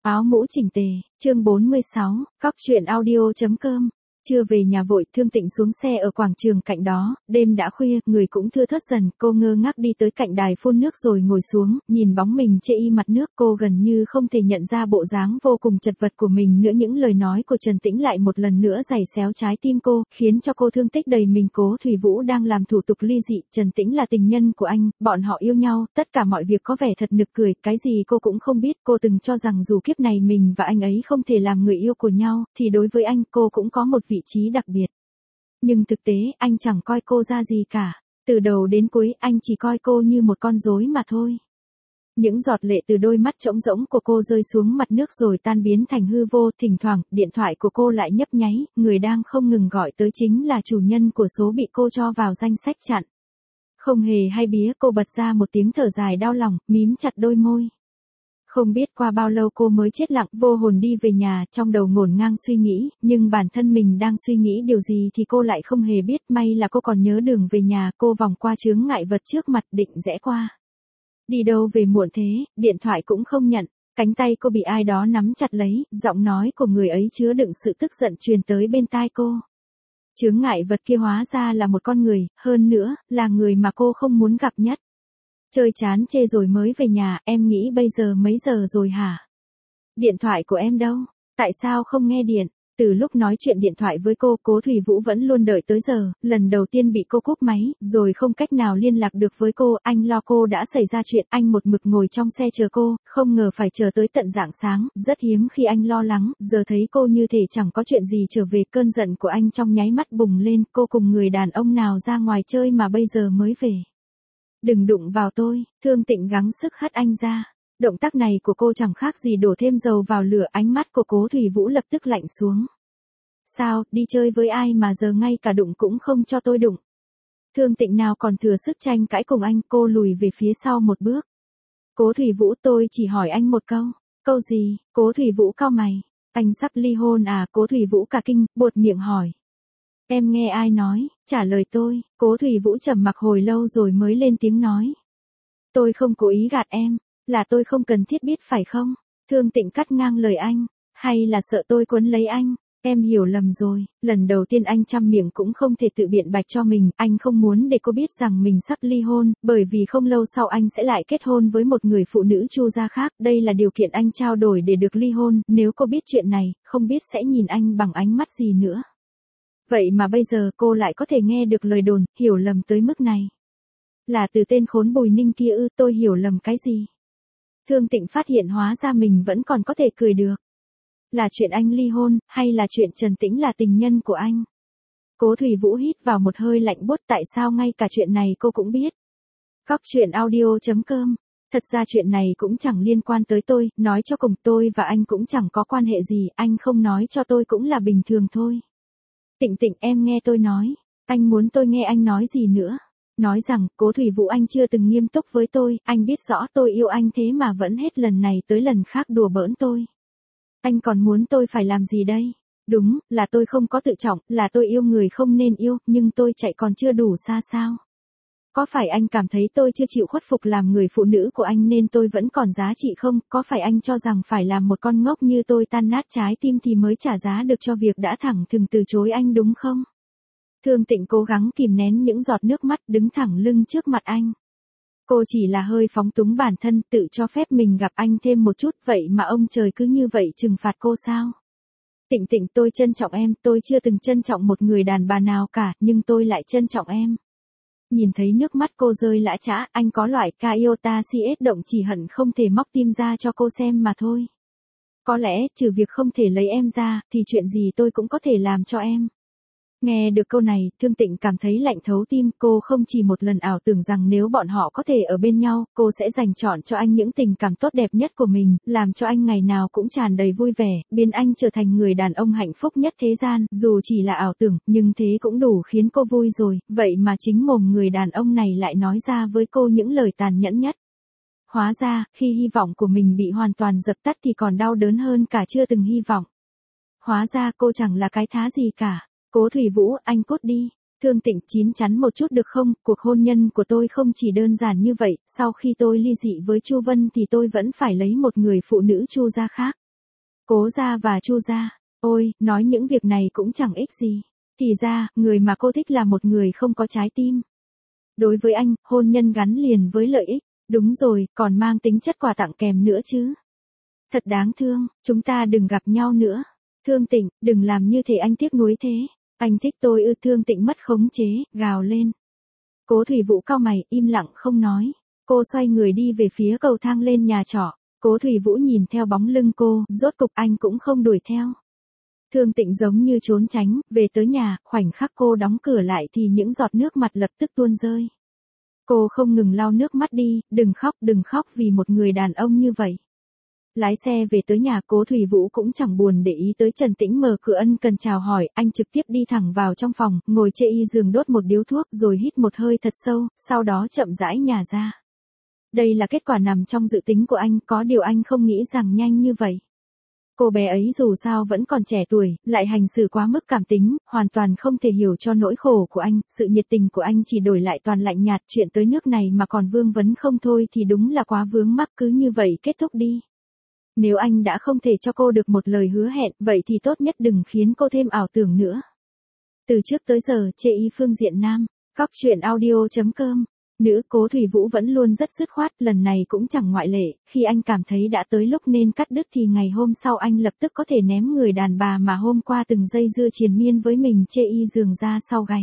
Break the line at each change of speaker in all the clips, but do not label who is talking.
Áo mũ chỉnh tề, chương 46, Cóc truyện audio.com. Chưa về nhà vội, Thương Tịnh xuống xe ở quảng trường cạnh đó, đêm đã khuya, người cũng thưa thớt dần, cô ngơ ngác đi tới cạnh đài phun nước rồi ngồi xuống, nhìn bóng mình chê y mặt nước, cô gần như không thể nhận ra bộ dáng vô cùng chật vật của mình nữa. Những lời nói của Trần Tĩnh lại một lần nữa giày xéo trái tim cô, khiến cho cô thương tích đầy mình. Cố Thủy Vũ đang làm thủ tục ly dị, Trần Tĩnh là tình nhân của anh, bọn họ yêu nhau, tất cả mọi việc có vẻ thật nực cười, cái gì cô cũng không biết. Cô từng cho rằng dù kiếp này mình và anh ấy không thể làm người yêu của nhau, thì đối với anh cô cũng có một vị trí đặc biệt. Nhưng thực tế, anh chẳng coi cô ra gì cả. Từ đầu đến cuối, anh chỉ coi cô như một con rối mà thôi. Những giọt lệ từ đôi mắt trống rỗng của cô rơi xuống mặt nước rồi tan biến thành hư vô. Thỉnh thoảng, điện thoại của cô lại nhấp nháy, người đang không ngừng gọi tới chính là chủ nhân của số bị cô cho vào danh sách chặn. Không hề hay biết, cô bật ra một tiếng thở dài đau lòng, mím chặt đôi môi. Không biết qua bao lâu cô mới chết lặng, vô hồn đi về nhà, trong đầu ngổn ngang suy nghĩ, nhưng bản thân mình đang suy nghĩ điều gì thì cô lại không hề biết. May là cô còn nhớ đường về nhà, cô vòng qua chướng ngại vật trước mặt định rẽ qua. Đi đâu về muộn thế, điện thoại cũng không nhận, cánh tay cô bị ai đó nắm chặt lấy, giọng nói của người ấy chứa đựng sự tức giận truyền tới bên tai cô. Chướng ngại vật kia hóa ra là một con người, hơn nữa, là người mà cô không muốn gặp nhất. Chơi chán chê rồi mới về nhà, em nghĩ bây giờ mấy giờ rồi hả? Điện thoại của em đâu? Tại sao không nghe điện? Từ lúc nói chuyện điện thoại với cô, Cố Thủy Vũ vẫn luôn đợi tới giờ, lần đầu tiên bị cô cúp máy, rồi không cách nào liên lạc được với cô, anh lo cô đã xảy ra chuyện, anh một mực ngồi trong xe chờ cô, không ngờ phải chờ tới tận rạng sáng, rất hiếm khi anh lo lắng, giờ thấy cô như thể chẳng có chuyện gì trở về, cơn giận của anh trong nháy mắt bùng lên, cô cùng người đàn ông nào ra ngoài chơi mà bây giờ mới về. Đừng đụng vào tôi, Thương Tịnh gắng sức hất anh ra. Động tác này của cô chẳng khác gì đổ thêm dầu vào lửa, ánh mắt của Cố Thủy Vũ lập tức lạnh xuống. Sao, đi chơi với ai mà giờ ngay cả đụng cũng không cho tôi đụng. Thương Tịnh nào còn thừa sức tranh cãi cùng anh, cô lùi về phía sau một bước. Cố Thủy Vũ, tôi chỉ hỏi anh một câu. Câu gì? Cố Thủy Vũ cau mày. Anh sắp ly hôn à? Cố Thủy Vũ cả kinh, buột miệng hỏi. Em nghe ai nói? Trả lời tôi. Cố Thủy Vũ trầm mặc hồi lâu rồi mới lên tiếng nói. Tôi không cố ý gạt em, là tôi không cần thiết biết phải không? Thương Tịnh cắt ngang lời anh. Hay là sợ tôi quấn lấy anh? Em hiểu lầm rồi, lần đầu tiên anh trăm miệng cũng không thể tự biện bạch cho mình, anh không muốn để cô biết rằng mình sắp ly hôn, bởi vì không lâu sau anh sẽ lại kết hôn với một người phụ nữ Chu gia khác, đây là điều kiện anh trao đổi để được ly hôn, nếu cô biết chuyện này, không biết sẽ nhìn anh bằng ánh mắt gì nữa. Vậy mà bây giờ cô lại có thể nghe được lời đồn, hiểu lầm tới mức này. Là từ tên khốn Bùi Ninh kia ư? Tôi hiểu lầm cái gì? Thương Tịnh phát hiện hóa ra mình vẫn còn có thể cười được. Là chuyện anh ly hôn, hay là chuyện Trần Tĩnh là tình nhân của anh? Cố Thủy Vũ hít vào một hơi lạnh buốt, tại sao ngay cả chuyện này cô cũng biết? Cóc truyện audio.com. Thật ra chuyện này cũng chẳng liên quan tới tôi, nói cho cùng tôi và anh cũng chẳng có quan hệ gì, anh không nói cho tôi cũng là bình thường thôi. Tịnh Tịnh, em nghe tôi nói, anh muốn tôi nghe anh nói gì nữa? Nói rằng, Cố Thủy Vũ, anh chưa từng nghiêm túc với tôi, anh biết rõ tôi yêu anh thế mà vẫn hết lần này tới lần khác đùa bỡn tôi. Anh còn muốn tôi phải làm gì đây? Đúng, là tôi không có tự trọng, là tôi yêu người không nên yêu, nhưng tôi chạy còn chưa đủ xa sao? Có phải anh cảm thấy tôi chưa chịu khuất phục làm người phụ nữ của anh nên tôi vẫn còn giá trị không? Có phải anh cho rằng phải làm một con ngốc như tôi tan nát trái tim thì mới trả giá được cho việc đã thẳng thừng từ chối anh đúng không? Thương Tịnh cố gắng kìm nén những giọt nước mắt, đứng thẳng lưng trước mặt anh. Cô chỉ là hơi phóng túng bản thân, tự cho phép mình gặp anh thêm một chút, vậy mà ông trời cứ như vậy trừng phạt cô sao? Tịnh Tịnh, tôi trân trọng em, tôi chưa từng trân trọng một người đàn bà nào cả, nhưng tôi lại trân trọng em. Nhìn thấy nước mắt cô rơi lã chã, anh có loại Iota CS động chỉ hận không thể móc tim ra cho cô xem mà thôi. Có lẽ, trừ việc không thể lấy em ra, thì chuyện gì tôi cũng có thể làm cho em. Nghe được câu này, Thương Tịnh cảm thấy lạnh thấu tim, cô không chỉ một lần ảo tưởng rằng nếu bọn họ có thể ở bên nhau, cô sẽ dành trọn cho anh những tình cảm tốt đẹp nhất của mình, làm cho anh ngày nào cũng tràn đầy vui vẻ, biến anh trở thành người đàn ông hạnh phúc nhất thế gian, dù chỉ là ảo tưởng, nhưng thế cũng đủ khiến cô vui rồi, vậy mà chính mồm người đàn ông này lại nói ra với cô những lời tàn nhẫn nhất. Hóa ra, khi hy vọng của mình bị hoàn toàn dập tắt thì còn đau đớn hơn cả chưa từng hy vọng. Hóa ra cô chẳng là cái thá gì cả. Cố Thủy Vũ, anh cút đi. Thương Tịnh, chín chắn một chút được không? Cuộc hôn nhân của tôi không chỉ đơn giản như vậy, sau khi tôi ly dị với Chu Vân thì tôi vẫn phải lấy một người phụ nữ Chu gia khác. Cố gia và Chu gia. Ôi, nói những việc này cũng chẳng ích gì. Thì ra, người mà cô thích là một người không có trái tim. Đối với anh, hôn nhân gắn liền với lợi ích. Đúng rồi, còn mang tính chất quà tặng kèm nữa chứ. Thật đáng thương, chúng ta đừng gặp nhau nữa. Thương Tịnh, đừng làm như thế, anh tiếc nuối thế. Anh thích tôi ư? Thương Tịnh mất khống chế, gào lên. Cố Thủy Vũ cau mày, im lặng không nói. Cô xoay người đi về phía cầu thang lên nhà trọ. Cố Thủy Vũ nhìn theo bóng lưng cô, rốt cục anh cũng không đuổi theo. Thương Tịnh giống như trốn tránh, về tới nhà, khoảnh khắc cô đóng cửa lại thì những giọt nước mặt lập tức tuôn rơi. Cô không ngừng lau nước mắt đi, đừng khóc vì một người đàn ông như vậy. Lái xe về tới nhà, Cố Thủy Vũ cũng chẳng buồn để ý tới Trần Tĩnh, mở cửa ân cần chào hỏi, anh trực tiếp đi thẳng vào trong phòng, ngồi chê y giường đốt một điếu thuốc rồi hít một hơi thật sâu, sau đó chậm rãi nhả ra. Đây là kết quả nằm trong dự tính của anh, có điều anh không nghĩ rằng nhanh như vậy. Cô bé ấy dù sao vẫn còn trẻ tuổi, lại hành xử quá mức cảm tính, hoàn toàn không thể hiểu cho nỗi khổ của anh, sự nhiệt tình của anh chỉ đổi lại toàn lạnh nhạt, chuyện tới nước này mà còn vương vấn không thôi thì đúng là quá vướng mắc, cứ như vậy kết thúc đi. Nếu anh đã không thể cho cô được một lời hứa hẹn, vậy thì tốt nhất đừng khiến cô thêm ảo tưởng nữa. Từ trước tới giờ, chê y phương diện nam, Cóc Truyện Audio.com. Nữ Cố Thủy Vũ vẫn luôn rất dứt khoát, lần này cũng chẳng ngoại lệ, khi anh cảm thấy đã tới lúc nên cắt đứt thì ngày hôm sau anh lập tức có thể ném người đàn bà mà hôm qua từng dây dưa triền miên với mình chê y giường ra sau gáy.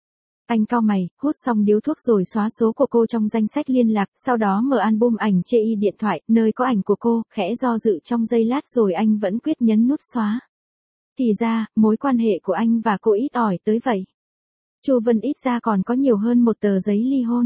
Anh cau mày, hút xong điếu thuốc rồi xóa số của cô trong danh sách liên lạc, sau đó mở album ảnh chê y điện thoại, nơi có ảnh của cô, khẽ do dự trong giây lát rồi anh vẫn quyết nhấn nút xóa. Thì ra, mối quan hệ của anh và cô ít ỏi tới vậy. Chu Vân ít ra còn có nhiều hơn một tờ giấy ly hôn.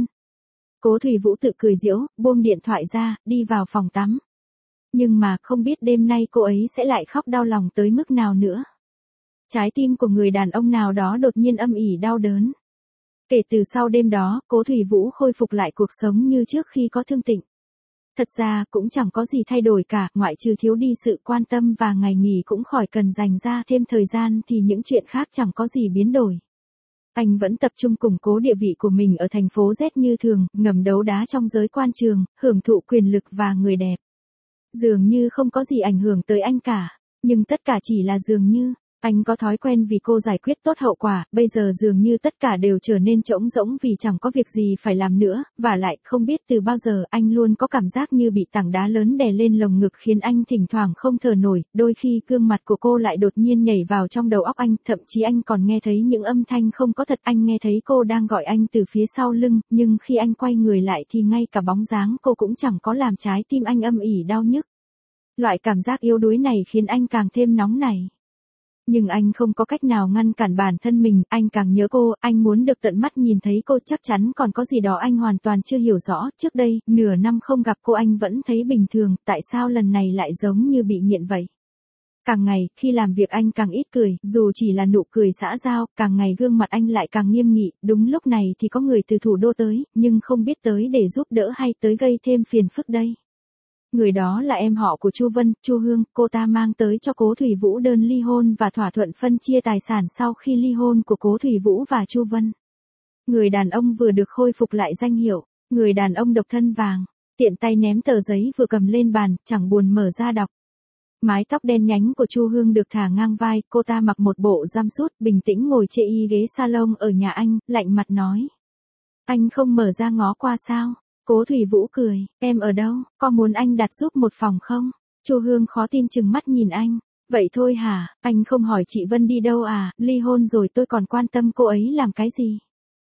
Cố Thủy Vũ tự cười giễu, buông điện thoại ra, đi vào phòng tắm. Nhưng mà không biết đêm nay cô ấy sẽ lại khóc đau lòng tới mức nào nữa. Trái tim của người đàn ông nào đó đột nhiên âm ỉ đau đớn. Kể từ sau đêm đó, Cố Thủy Vũ khôi phục lại cuộc sống như trước khi có Thương Tịnh. Thật ra cũng chẳng có gì thay đổi cả, ngoại trừ thiếu đi sự quan tâm và ngày nghỉ cũng khỏi cần dành ra thêm thời gian thì những chuyện khác chẳng có gì biến đổi. Anh vẫn tập trung củng cố địa vị của mình ở thành phố Z như thường, ngầm đấu đá trong giới quan trường, hưởng thụ quyền lực và người đẹp. Dường như không có gì ảnh hưởng tới anh cả, nhưng tất cả chỉ là dường như. Anh có thói quen vì cô giải quyết tốt hậu quả, bây giờ dường như tất cả đều trở nên trống rỗng vì chẳng có việc gì phải làm nữa, và lại không biết từ bao giờ anh luôn có cảm giác như bị tảng đá lớn đè lên lồng ngực khiến anh thỉnh thoảng không thở nổi, đôi khi gương mặt của cô lại đột nhiên nhảy vào trong đầu óc anh, thậm chí anh còn nghe thấy những âm thanh không có thật, anh nghe thấy cô đang gọi anh từ phía sau lưng, nhưng khi anh quay người lại thì ngay cả bóng dáng cô cũng chẳng có, làm trái tim anh âm ỉ đau nhức. Loại cảm giác yếu đuối này khiến anh càng thêm nóng nảy. Nhưng anh không có cách nào ngăn cản bản thân mình, anh càng nhớ cô, anh muốn được tận mắt nhìn thấy cô, chắc chắn còn có gì đó anh hoàn toàn chưa hiểu rõ, trước đây, nửa năm không gặp cô anh vẫn thấy bình thường, tại sao lần này lại giống như bị nghiện vậy? Càng ngày, khi làm việc anh càng ít cười, dù chỉ là nụ cười xã giao, càng ngày gương mặt anh lại càng nghiêm nghị, đúng lúc này thì có người từ thủ đô tới, nhưng không biết tới để giúp đỡ hay tới gây thêm phiền phức đây. Người đó là em họ của Chu Vân, Chu Hương, cô ta mang tới cho Cố Thủy Vũ đơn ly hôn và thỏa thuận phân chia tài sản sau khi ly hôn của Cố Thủy Vũ và Chu Vân. Người đàn ông vừa được khôi phục lại danh hiệu, người đàn ông độc thân vàng, tiện tay ném tờ giấy vừa cầm lên bàn, chẳng buồn mở ra đọc. Mái tóc đen nhánh của Chu Hương được thả ngang vai, cô ta mặc một bộ jumpsuit, bình tĩnh ngồi chê y ghế salon ở nhà anh, lạnh mặt nói. Anh không mở ra ngó qua sao? Cố Thủy Vũ cười, em ở đâu, có muốn anh đặt giúp một phòng không? Chu Hương khó tin chừng mắt nhìn anh, vậy thôi hả, anh không hỏi chị Vân đi đâu à, ly hôn rồi tôi còn quan tâm cô ấy làm cái gì?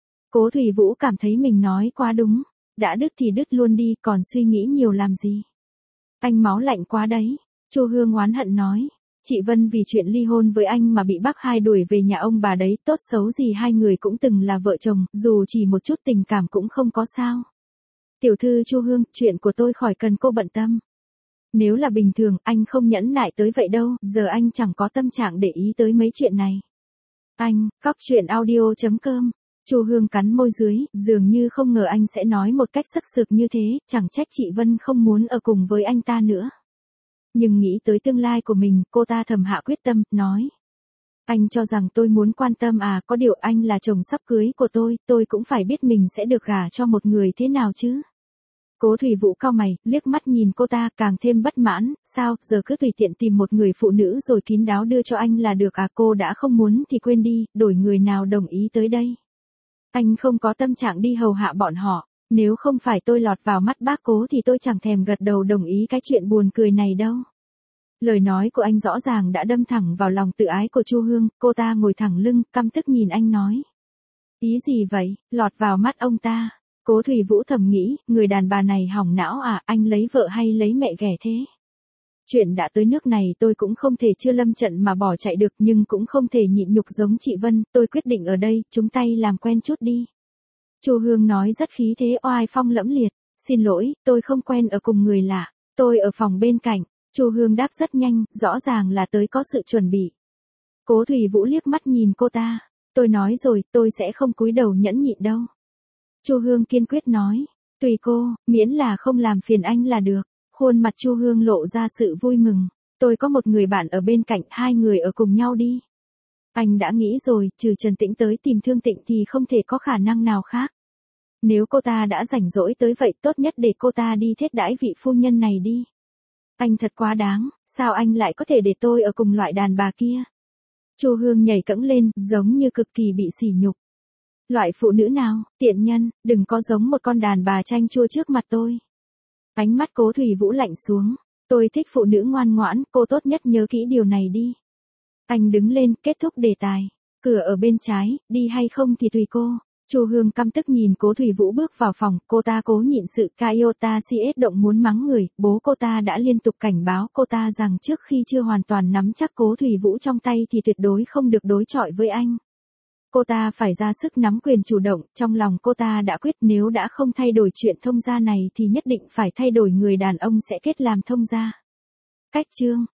Cố Thủy Vũ cảm thấy mình nói quá đúng, đã đứt thì đứt luôn đi, còn suy nghĩ nhiều làm gì? Anh máu lạnh quá đấy, Chu Hương oán hận nói. Chị Vân vì chuyện ly hôn với anh mà bị bác hai đuổi về nhà ông bà đấy, tốt xấu gì hai người cũng từng là vợ chồng, dù chỉ một chút tình cảm cũng không có sao. Tiểu thư Chu Hương, chuyện của tôi khỏi cần cô bận tâm. Nếu là bình thường, anh không nhẫn nại tới vậy đâu, giờ anh chẳng có tâm trạng để ý tới mấy chuyện này. Anh, Cóc Truyện Audio.com. Chu Hương cắn môi dưới, dường như không ngờ anh sẽ nói một cách sắc sược như thế, chẳng trách chị Vân không muốn ở cùng với anh ta nữa. Nhưng nghĩ tới tương lai của mình, cô ta thầm hạ quyết tâm, nói. Anh cho rằng tôi muốn quan tâm à, có điều anh là chồng sắp cưới của tôi cũng phải biết mình sẽ được gả cho một người thế nào chứ. Cố Thủy Vũ cau mày, liếc mắt nhìn cô ta càng thêm bất mãn, sao, giờ cứ tùy tiện tìm một người phụ nữ rồi kín đáo đưa cho anh là được à, cô đã không muốn thì quên đi, đổi người nào đồng ý tới đây. Anh không có tâm trạng đi hầu hạ bọn họ, nếu không phải tôi lọt vào mắt bác Cố thì tôi chẳng thèm gật đầu đồng ý cái chuyện buồn cười này đâu. Lời nói của anh rõ ràng đã đâm thẳng vào lòng tự ái của Chu Hương, cô ta ngồi thẳng lưng, căm tức nhìn anh nói. Ý gì vậy, lọt vào mắt ông ta? Cố Thủy Vũ thầm nghĩ, người đàn bà này hỏng não à, anh lấy vợ hay lấy mẹ ghẻ thế? Chuyện đã tới nước này tôi cũng không thể chưa lâm trận mà bỏ chạy được nhưng cũng không thể nhịn nhục giống chị Vân, tôi quyết định ở đây, chúng tay làm quen chút đi. Chu Hương nói rất khí thế oai phong lẫm liệt, xin lỗi, tôi không quen ở cùng người lạ, tôi ở phòng bên cạnh. Chu Hương đáp rất nhanh, rõ ràng là tới có sự chuẩn bị. Cố Thủy Vũ liếc mắt nhìn cô ta, tôi nói rồi, tôi sẽ không cúi đầu nhẫn nhịn đâu. Chu Hương kiên quyết nói, tùy cô, miễn là không làm phiền anh là được. Khuôn mặt Chu Hương lộ ra sự vui mừng, tôi có một người bạn ở bên cạnh, hai người ở cùng nhau đi. Anh đã nghĩ rồi, trừ Trần Tĩnh tới tìm Thương Tịnh thì không thể có khả năng nào khác. Nếu cô ta đã rảnh rỗi tới vậy tốt nhất để cô ta đi thiết đãi vị phu nhân này đi. Anh thật quá đáng, sao anh lại có thể để tôi ở cùng loại đàn bà kia? Chu Hương nhảy cẫng lên, giống như cực kỳ bị sỉ nhục. Loại phụ nữ nào, tiện nhân, đừng có giống một con đàn bà chanh chua trước mặt tôi. Ánh mắt Cố Thủy Vũ lạnh xuống, tôi thích phụ nữ ngoan ngoãn, cô tốt nhất nhớ kỹ điều này đi. Anh đứng lên, kết thúc đề tài. Cửa ở bên trái, đi hay không thì tùy cô. Chu Hương căm tức nhìn Cố Thủy Vũ bước vào phòng, cô ta cố nhịn sự Iota CS động muốn mắng người, bố cô ta đã liên tục cảnh báo cô ta rằng trước khi chưa hoàn toàn nắm chắc Cố Thủy Vũ trong tay thì tuyệt đối không được đối chọi với anh. Cô ta phải ra sức nắm quyền chủ động, trong lòng cô ta đã quyết nếu đã không thay đổi chuyện thông gia này thì nhất định phải thay đổi người đàn ông sẽ kết làm thông gia. Cách chương